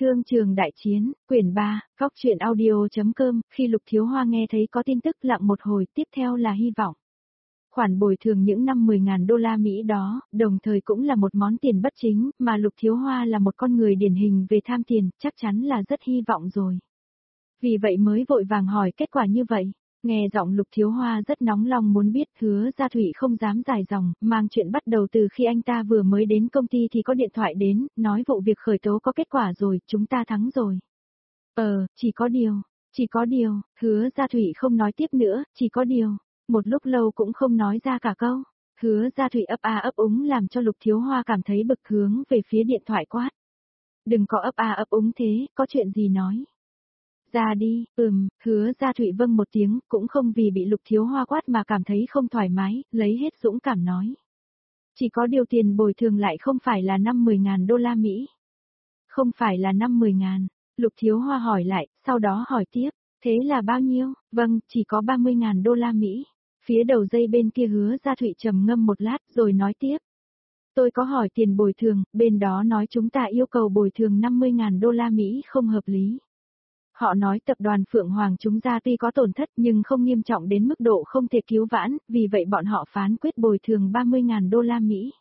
Thương trường đại chiến, quyển 3, góc truyện audio.com, khi Lục Thiếu Hoa nghe thấy có tin tức lặng một hồi, tiếp theo là hy vọng. Khoản bồi thường những năm 10.000 đô la Mỹ đó, đồng thời cũng là một món tiền bất chính, mà Lục Thiếu Hoa là một con người điển hình về tham tiền, chắc chắn là rất hy vọng rồi. Vì vậy mới vội vàng hỏi kết quả như vậy. Nghe giọng Lục Thiếu Hoa rất nóng lòng muốn biết, Hứa Gia Thụy không dám dài dòng, mang chuyện bắt đầu từ khi anh ta vừa mới đến công ty thì có điện thoại đến, nói vụ việc khởi tố có kết quả rồi, chúng ta thắng rồi. Chỉ có điều, Hứa Gia Thụy không nói tiếp nữa, chỉ có điều, một lúc lâu cũng không nói ra cả câu. Hứa Gia Thụy ấp a ấp úng làm cho Lục Thiếu Hoa cảm thấy bực, hướng về phía điện thoại quát. Đừng có ấp a ấp úng thế, có chuyện gì nói. Ra đi, Hứa Gia Thụy vâng một tiếng, cũng không vì bị Lục Thiếu Hoa quát mà cảm thấy không thoải mái, lấy hết dũng cảm nói. Chỉ có điều tiền bồi thường lại không phải là 50.000 đô la Mỹ. Không phải là 50.000, Lục Thiếu Hoa hỏi lại, sau đó hỏi tiếp, thế là bao nhiêu? Vâng, chỉ có 30.000 đô la Mỹ. Phía đầu dây bên kia Hứa Gia Thụy trầm ngâm một lát rồi nói tiếp. Tôi có hỏi tiền bồi thường, bên đó nói chúng ta yêu cầu bồi thường 50.000 đô la Mỹ không hợp lý. Họ nói tập đoàn Phượng Hoàng chúng ta tuy có tổn thất nhưng không nghiêm trọng đến mức độ không thể cứu vãn, vì vậy bọn họ phán quyết bồi thường 30.000 đô la Mỹ.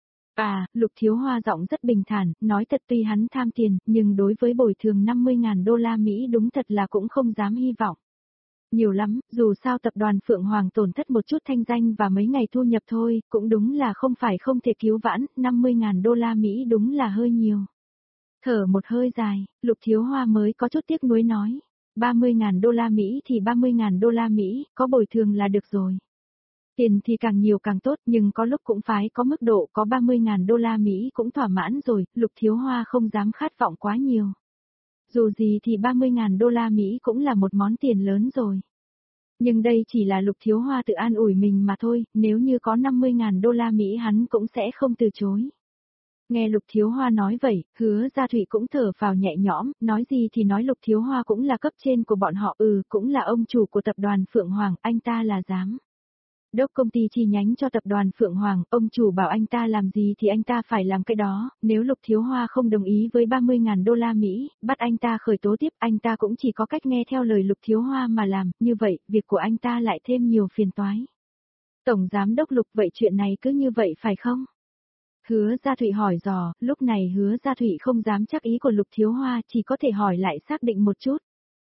Lục Thiếu Hoa giọng rất bình thản, nói thật tuy hắn tham tiền, nhưng đối với bồi thường 50.000 đô la Mỹ đúng thật là cũng không dám hy vọng. Nhiều lắm, dù sao tập đoàn Phượng Hoàng tổn thất một chút thanh danh và mấy ngày thu nhập thôi, cũng đúng là không phải không thể cứu vãn, 50.000 đô la Mỹ đúng là hơi nhiều. Thở một hơi dài, Lục Thiếu Hoa mới có chút tiếc nuối nói. 30.000 đô la Mỹ thì 30.000 đô la Mỹ, có bồi thường là được rồi. Tiền thì càng nhiều càng tốt nhưng có lúc cũng phải có mức độ, có 30.000 đô la Mỹ cũng thỏa mãn rồi, Lục Thiếu Hoa không dám khát vọng quá nhiều. Dù gì thì 30.000 đô la Mỹ cũng là một món tiền lớn rồi. Nhưng đây chỉ là Lục Thiếu Hoa tự an ủi mình mà thôi, nếu như có 50.000 đô la Mỹ hắn cũng sẽ không từ chối. Nghe Lục Thiếu Hoa nói vậy, Hứa Gia Thụy cũng thở phào nhẹ nhõm, nói gì thì nói Lục Thiếu Hoa cũng là cấp trên của bọn họ, cũng là ông chủ của tập đoàn Phượng Hoàng, anh ta là giám đốc công ty chi nhánh cho tập đoàn Phượng Hoàng, ông chủ bảo anh ta làm gì thì anh ta phải làm cái đó, nếu Lục Thiếu Hoa không đồng ý với 30.000 đô la Mỹ, bắt anh ta khởi tố tiếp, anh ta cũng chỉ có cách nghe theo lời Lục Thiếu Hoa mà làm, như vậy, việc của anh ta lại thêm nhiều phiền toái. Tổng giám đốc Lục, vậy chuyện này cứ như vậy phải không? Hứa Gia Thụy hỏi dò, lúc này Hứa Gia Thụy không dám chắc ý của Lục Thiếu Hoa, chỉ có thể hỏi lại xác định một chút.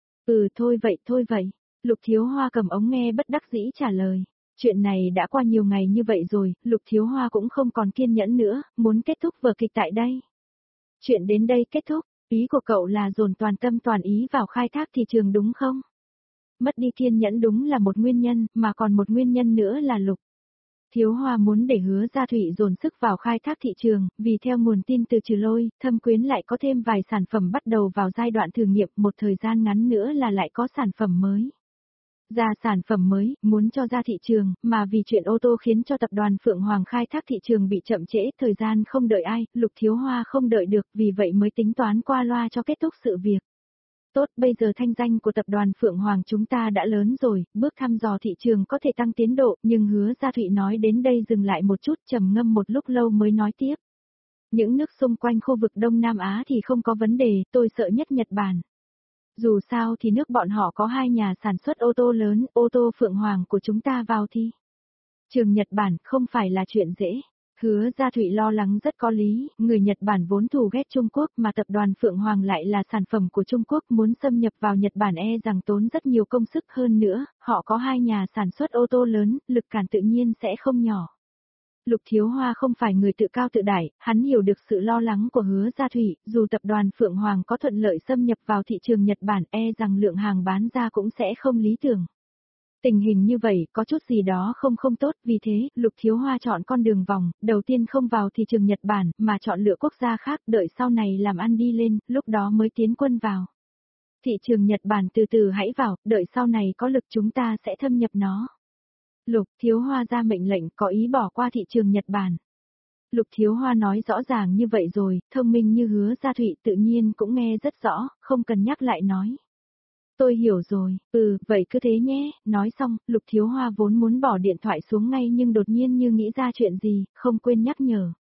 Thôi vậy. Lục Thiếu Hoa cầm ống nghe bất đắc dĩ trả lời. Chuyện này đã qua nhiều ngày như vậy rồi, Lục Thiếu Hoa cũng không còn kiên nhẫn nữa, muốn kết thúc vở kịch tại đây. Chuyện đến đây kết thúc, ý của cậu là dồn toàn tâm toàn ý vào khai thác thị trường đúng không? Mất đi kiên nhẫn đúng là một nguyên nhân, mà còn một nguyên nhân nữa là Lục Thiếu Hoa muốn để Hứa Gia Thụy dồn sức vào khai thác thị trường, vì theo nguồn tin từ Trừ Lôi, Thâm Quyến lại có thêm vài sản phẩm bắt đầu vào giai đoạn thử nghiệm, một thời gian ngắn nữa là lại có sản phẩm mới. Ra sản phẩm mới, muốn cho ra thị trường, mà vì chuyện ô tô khiến cho tập đoàn Phượng Hoàng khai thác thị trường bị chậm trễ, thời gian không đợi ai, Lục Thiếu Hoa không đợi được, vì vậy mới tính toán qua loa cho kết thúc sự việc. Tốt, bây giờ thanh danh của tập đoàn Phượng Hoàng chúng ta đã lớn rồi, bước thăm dò thị trường có thể tăng tiến độ, nhưng Hứa Gia Thụy nói đến đây dừng lại một chút, trầm ngâm một lúc lâu mới nói tiếp. Những nước xung quanh khu vực Đông Nam Á thì không có vấn đề, tôi sợ nhất Nhật Bản. Dù sao thì nước bọn họ có 2 nhà sản xuất ô tô lớn, ô tô Phượng Hoàng của chúng ta vào thì trường Nhật Bản không phải là chuyện dễ. Hứa Gia Thụy lo lắng rất có lý, người Nhật Bản vốn thù ghét Trung Quốc mà tập đoàn Phượng Hoàng lại là sản phẩm của Trung Quốc, muốn xâm nhập vào Nhật Bản rằng tốn rất nhiều công sức, hơn nữa, họ có 2 nhà sản xuất ô tô lớn, lực cản tự nhiên sẽ không nhỏ. Lục Thiếu Hoa không phải người tự cao tự đại, hắn hiểu được sự lo lắng của Hứa Gia Thụy, dù tập đoàn Phượng Hoàng có thuận lợi xâm nhập vào thị trường Nhật Bản rằng lượng hàng bán ra cũng sẽ không lý tưởng. Tình hình như vậy có chút gì đó không tốt, vì thế, Lục Thiếu Hoa chọn con đường vòng, đầu tiên không vào thị trường Nhật Bản, mà chọn lựa quốc gia khác, đợi sau này làm ăn đi lên, lúc đó mới tiến quân vào. Thị trường Nhật Bản từ từ hãy vào, đợi sau này có lực chúng ta sẽ thâm nhập nó. Lục Thiếu Hoa ra mệnh lệnh có ý bỏ qua thị trường Nhật Bản. Lục Thiếu Hoa nói rõ ràng như vậy rồi, thông minh như Hứa Gia Thụy tự nhiên cũng nghe rất rõ, không cần nhắc lại nói. Tôi hiểu rồi, vậy cứ thế nhé, nói xong, Lục Thiếu Hoa vốn muốn bỏ điện thoại xuống ngay nhưng đột nhiên như nghĩ ra chuyện gì, không quên nhắc nhở.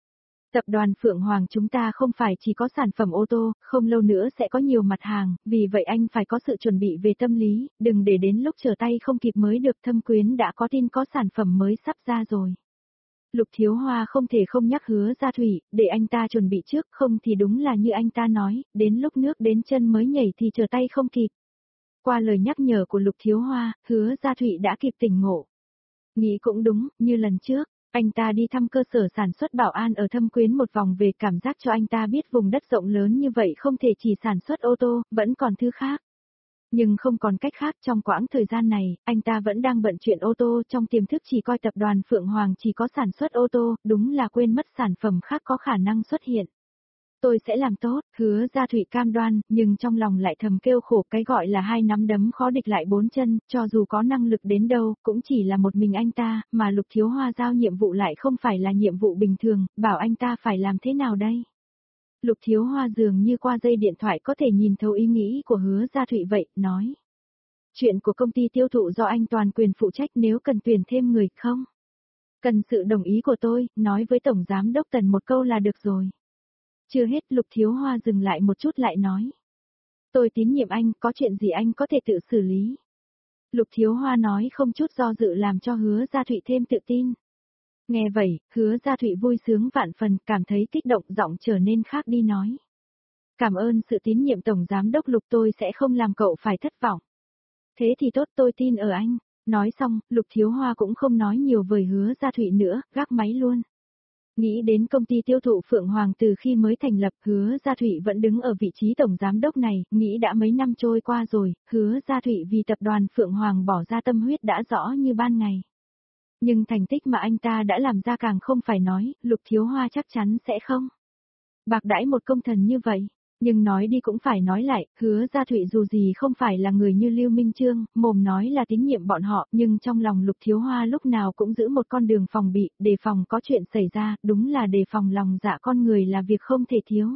Tập đoàn Phượng Hoàng chúng ta không phải chỉ có sản phẩm ô tô, không lâu nữa sẽ có nhiều mặt hàng, vì vậy anh phải có sự chuẩn bị về tâm lý, đừng để đến lúc trở tay không kịp mới được. Thâm Quyến đã có tin có sản phẩm mới sắp ra rồi. Lục Thiếu Hoa không thể không nhắc Hứa Gia Thụy, để anh ta chuẩn bị trước, không thì đúng là như anh ta nói, đến lúc nước đến chân mới nhảy thì trở tay không kịp. Qua lời nhắc nhở của Lục Thiếu Hoa, Hứa Gia Thụy đã kịp tỉnh ngộ. Nghĩ cũng đúng, như lần trước, anh ta đi thăm cơ sở sản xuất Bảo An ở Thâm Quyến một vòng về, cảm giác cho anh ta biết vùng đất rộng lớn như vậy không thể chỉ sản xuất ô tô, vẫn còn thứ khác. Nhưng không còn cách khác, trong quãng thời gian này, anh ta vẫn đang bận chuyện ô tô, trong tiềm thức chỉ coi tập đoàn Phượng Hoàng chỉ có sản xuất ô tô, đúng là quên mất sản phẩm khác có khả năng xuất hiện. Tôi sẽ làm tốt, Hứa Gia Thụy cam đoan, nhưng trong lòng lại thầm kêu khổ, cái gọi là hai nắm đấm khó địch lại bốn chân, cho dù có năng lực đến đâu, cũng chỉ là một mình anh ta, mà Lục Thiếu Hoa giao nhiệm vụ lại không phải là nhiệm vụ bình thường, bảo anh ta phải làm thế nào đây? Lục Thiếu Hoa dường như qua dây điện thoại có thể nhìn thấu ý nghĩ của Hứa Gia Thụy vậy, nói. Chuyện của công ty tiêu thụ do anh toàn quyền phụ trách, nếu cần tuyển thêm người không? Cần sự đồng ý của tôi, nói với Tổng Giám Đốc Tần một câu là được rồi. Chưa hết, Lục Thiếu Hoa dừng lại một chút lại nói. Tôi tín nhiệm anh, có chuyện gì anh có thể tự xử lý. Lục Thiếu Hoa nói không chút do dự làm cho Hứa Gia Thụy thêm tự tin. Nghe vậy, Hứa Gia Thụy vui sướng vạn phần, cảm thấy kích động, giọng trở nên khác đi nói. Cảm ơn sự tín nhiệm Tổng Giám Đốc Lục, tôi sẽ không làm cậu phải thất vọng. Thế thì tốt, tôi tin ở anh. Nói xong, Lục Thiếu Hoa cũng không nói nhiều với Hứa Gia Thụy nữa, gác máy luôn. Nghĩ đến công ty tiêu thụ Phượng Hoàng từ khi mới thành lập, Hứa Gia Thụy vẫn đứng ở vị trí tổng giám đốc này, nghĩ đã mấy năm trôi qua rồi, Hứa Gia Thụy vì tập đoàn Phượng Hoàng bỏ ra tâm huyết đã rõ như ban ngày. Nhưng thành tích mà anh ta đã làm ra càng không phải nói, Lục Thiếu Hoa chắc chắn sẽ không bạc đãi một công thần như vậy. Nhưng nói đi cũng phải nói lại, Hứa Gia Thụy dù gì không phải là người như Lưu Minh Chương, mồm nói là tín nhiệm bọn họ, nhưng trong lòng Lục Thiếu Hoa lúc nào cũng giữ một con đường phòng bị, đề phòng có chuyện xảy ra, đúng là đề phòng lòng dạ con người là việc không thể thiếu.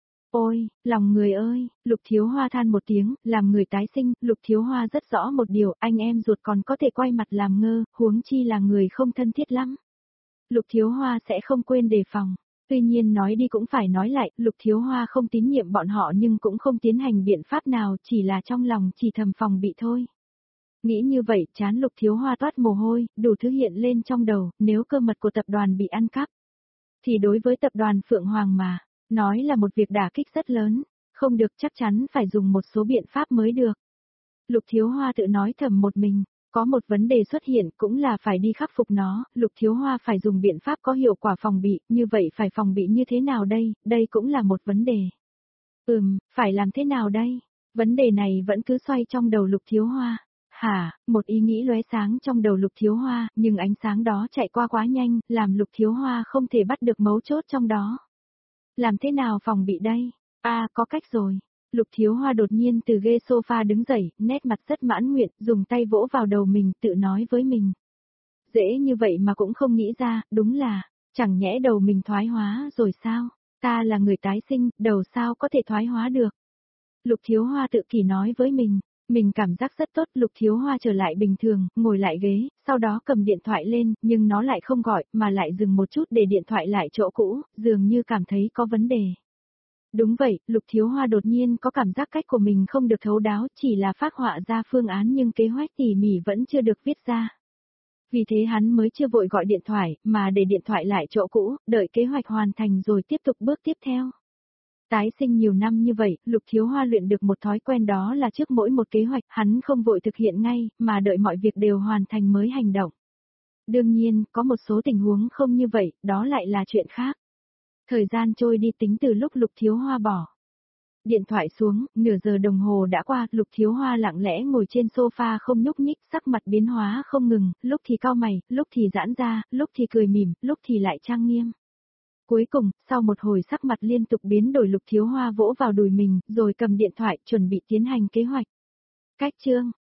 Ôi, lòng người ơi, Lục Thiếu Hoa than một tiếng, làm người tái sinh, Lục Thiếu Hoa rất rõ một điều, anh em ruột còn có thể quay mặt làm ngơ, huống chi là người không thân thiết lắm. Lục Thiếu Hoa sẽ không quên đề phòng. Tuy nhiên nói đi cũng phải nói lại, Lục Thiếu Hoa không tín nhiệm bọn họ nhưng cũng không tiến hành biện pháp nào, chỉ là trong lòng chỉ thầm phòng bị thôi. Nghĩ như vậy, trán Lục Thiếu Hoa toát mồ hôi, đủ thứ hiện lên trong đầu, nếu cơ mật của tập đoàn bị ăn cắp. Thì đối với tập đoàn Phượng Hoàng mà, nói là một việc đả kích rất lớn, không được, chắc chắn phải dùng một số biện pháp mới được. Lục Thiếu Hoa tự nói thầm một mình. Có một vấn đề xuất hiện cũng là phải đi khắc phục nó, Lục Thiếu Hoa phải dùng biện pháp có hiệu quả phòng bị, như vậy phải phòng bị như thế nào đây cũng là một vấn đề. Phải làm thế nào đây? Vấn đề này vẫn cứ xoay trong đầu Lục Thiếu Hoa. Hả, một ý nghĩ lóe sáng trong đầu Lục Thiếu Hoa, nhưng ánh sáng đó chạy qua quá nhanh, làm Lục Thiếu Hoa không thể bắt được mấu chốt trong đó. Làm thế nào phòng bị đây? Có cách rồi. Lục Thiếu Hoa đột nhiên từ ghế sofa đứng dậy, nét mặt rất mãn nguyện, dùng tay vỗ vào đầu mình, tự nói với mình. Dễ như vậy mà cũng không nghĩ ra, đúng là, chẳng nhẽ đầu mình thoái hóa rồi sao? Ta là người tái sinh, đầu sao có thể thoái hóa được? Lục Thiếu Hoa tự kỷ nói với mình cảm giác rất tốt. Lục Thiếu Hoa trở lại bình thường, ngồi lại ghế, sau đó cầm điện thoại lên, nhưng nó lại không gọi, mà lại dừng một chút để điện thoại lại chỗ cũ, dường như cảm thấy có vấn đề. Đúng vậy, Lục Thiếu Hoa đột nhiên có cảm giác cách của mình không được thấu đáo, chỉ là phác họa ra phương án nhưng kế hoạch tỉ mỉ vẫn chưa được viết ra. Vì thế hắn mới chưa vội gọi điện thoại, mà để điện thoại lại chỗ cũ, đợi kế hoạch hoàn thành rồi tiếp tục bước tiếp theo. Tái sinh nhiều năm như vậy, Lục Thiếu Hoa luyện được một thói quen, đó là trước mỗi một kế hoạch, hắn không vội thực hiện ngay, mà đợi mọi việc đều hoàn thành mới hành động. Đương nhiên, có một số tình huống không như vậy, đó lại là chuyện khác. Thời gian trôi đi tính từ lúc Lục Thiếu Hoa bỏ điện thoại xuống, nửa giờ đồng hồ đã qua, Lục Thiếu Hoa lặng lẽ ngồi trên sofa không nhúc nhích, sắc mặt biến hóa không ngừng, lúc thì cau mày, lúc thì giãn ra, lúc thì cười mỉm, lúc thì lại trang nghiêm. Cuối cùng, sau một hồi sắc mặt liên tục biến đổi, Lục Thiếu Hoa vỗ vào đùi mình, rồi cầm điện thoại chuẩn bị tiến hành kế hoạch. Cách chương